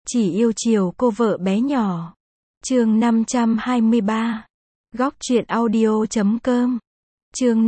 Chỉ yêu chiều cô vợ bé nhỏ. Chương 523. Góc truyện audio.com. Chương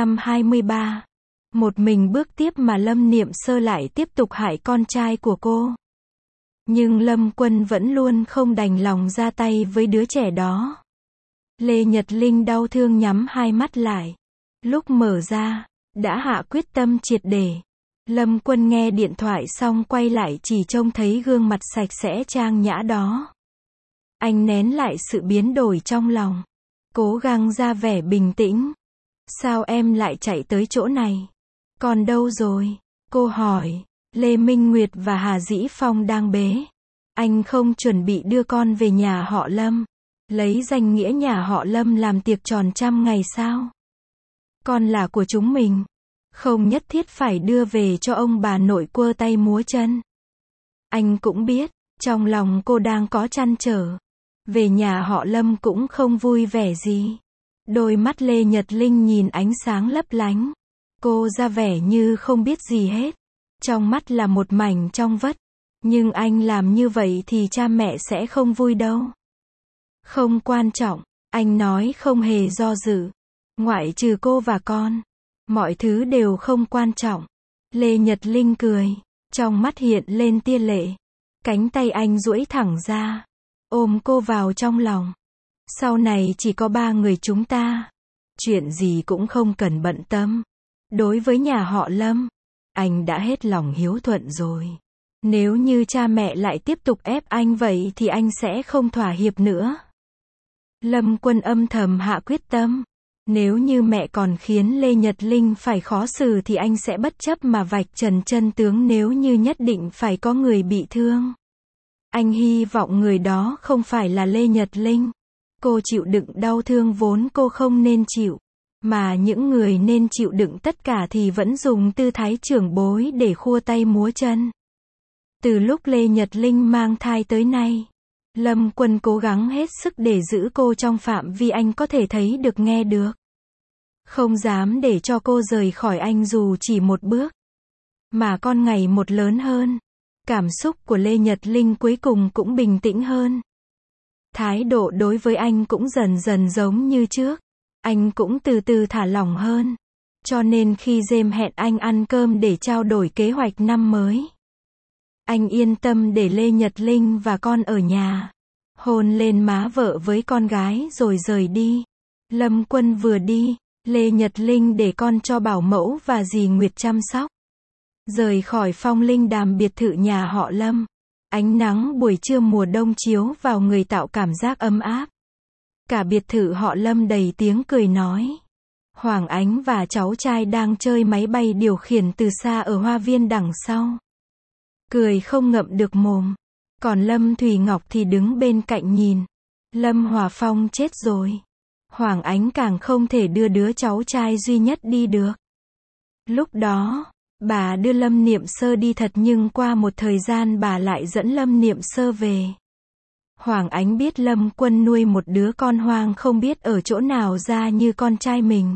523. Một mình bước tiếp mà Lâm Niệm Sơ lại tiếp tục hại con trai của cô. Nhưng Lâm Quân vẫn luôn không đành lòng ra tay với đứa trẻ đó. Lê Nhật Linh đau thương nhắm hai mắt lại. Lúc mở ra, đã hạ quyết tâm triệt để. Lâm Quân nghe điện thoại xong quay lại chỉ trông thấy gương mặt sạch sẽ trang nhã đó. Anh nén lại sự biến đổi trong lòng. Cố gắng ra vẻ bình tĩnh. Sao em lại chạy tới chỗ này? Con đâu rồi? Cô hỏi. Lê Minh Nguyệt và Hà Dĩ Phong đang bế. Anh không chuẩn bị đưa con về nhà họ Lâm. Lấy danh nghĩa nhà họ Lâm làm tiệc tròn 100 ngày sao? Con là của chúng mình. Không nhất thiết phải đưa về cho ông bà nội quơ tay múa chân. Anh cũng biết, trong lòng cô đang có trăn trở. Về nhà họ Lâm cũng không vui vẻ gì. Đôi mắt Lê Nhật Linh nhìn ánh sáng lấp lánh. Cô ra vẻ như không biết gì hết. Trong mắt là một mảnh trong vắt. Nhưng anh làm như vậy thì cha mẹ sẽ không vui đâu. Không quan trọng, anh nói không hề do dự. Ngoại trừ cô và con. Mọi thứ đều không quan trọng. Lê Nhật Linh cười. Trong mắt hiện lên tia lệ. Cánh tay anh duỗi thẳng ra. Ôm cô vào trong lòng. Sau này chỉ có 3 người chúng ta. Chuyện gì cũng không cần bận tâm. Đối với nhà họ Lâm, anh đã hết lòng hiếu thuận rồi. Nếu như cha mẹ lại tiếp tục ép anh vậy thì anh sẽ không thỏa hiệp nữa. Lâm Quân âm thầm hạ quyết tâm. Nếu như mẹ còn khiến Lê Nhật Linh phải khó xử thì anh sẽ bất chấp mà vạch trần chân tướng nếu như nhất định phải có người bị thương. Anh hy vọng người đó không phải là Lê Nhật Linh. Cô chịu đựng đau thương vốn cô không nên chịu. Mà những người nên chịu đựng tất cả thì vẫn dùng tư thái trưởng bối để khua tay múa chân. Từ lúc Lê Nhật Linh mang thai tới nay, Lâm Quân cố gắng hết sức để giữ cô trong phạm vi anh có thể thấy được nghe được. Không dám để cho cô rời khỏi anh dù chỉ một bước. Mà con ngày một lớn hơn. Cảm xúc của Lê Nhật Linh cuối cùng cũng bình tĩnh hơn. Thái độ đối với anh cũng dần dần giống như trước. Anh cũng từ từ thả lỏng hơn. Cho nên khi James hẹn anh ăn cơm để trao đổi kế hoạch năm mới, anh yên tâm để Lê Nhật Linh và con ở nhà. Hôn lên má vợ với con gái rồi rời đi. Lâm Quân vừa đi, Lê Nhật Linh để con cho bảo mẫu và dì Nguyệt chăm sóc. Rời khỏi Phong Linh Đàm biệt thự nhà họ Lâm. Ánh nắng buổi trưa mùa đông chiếu vào người tạo cảm giác ấm áp. Cả biệt thự họ Lâm đầy tiếng cười nói. Hoàng Ánh và cháu trai đang chơi máy bay điều khiển từ xa ở hoa viên đằng sau. Cười không ngậm được mồm. Còn Lâm Thùy Ngọc thì đứng bên cạnh nhìn. Lâm Hòa Phong chết rồi. Hoàng Ánh càng không thể đưa đứa cháu trai duy nhất đi được. Lúc đó, bà đưa Lâm Niệm Sơ đi thật nhưng qua một thời gian bà lại dẫn Lâm Niệm Sơ về. Hoàng Ánh biết Lâm Quân nuôi một đứa con hoang không biết ở chỗ nào ra như con trai mình.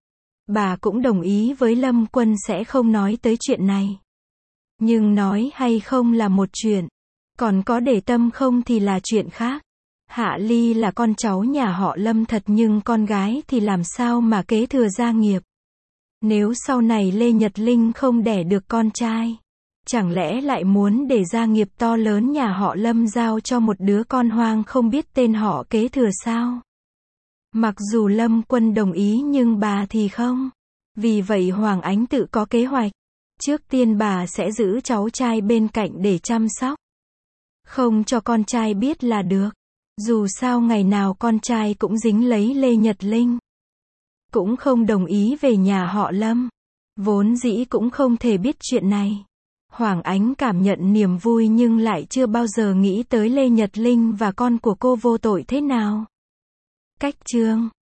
Bà cũng đồng ý với Lâm Quân sẽ không nói tới chuyện này. Nhưng nói hay không là một chuyện. Còn có để tâm không thì là chuyện khác. Hạ Ly là con cháu nhà họ Lâm thật nhưng con gái thì làm sao mà kế thừa gia nghiệp. Nếu sau này Lê Nhật Linh không đẻ được con trai, chẳng lẽ lại muốn để gia nghiệp to lớn nhà họ Lâm giao cho một đứa con hoang không biết tên họ kế thừa sao? Mặc dù Lâm Quân đồng ý nhưng bà thì không. Vì vậy Hoàng Ánh tự có kế hoạch. Trước tiên bà sẽ giữ cháu trai bên cạnh để chăm sóc. Không cho con trai biết là được. Dù sao ngày nào con trai cũng dính lấy Lê Nhật Linh. Cũng không đồng ý về nhà họ Lâm. Vốn dĩ cũng không thể biết chuyện này. Hoàng Ánh cảm nhận niềm vui nhưng lại chưa bao giờ nghĩ tới Lê Nhật Linh và con của cô vô tội thế nào. Cách chương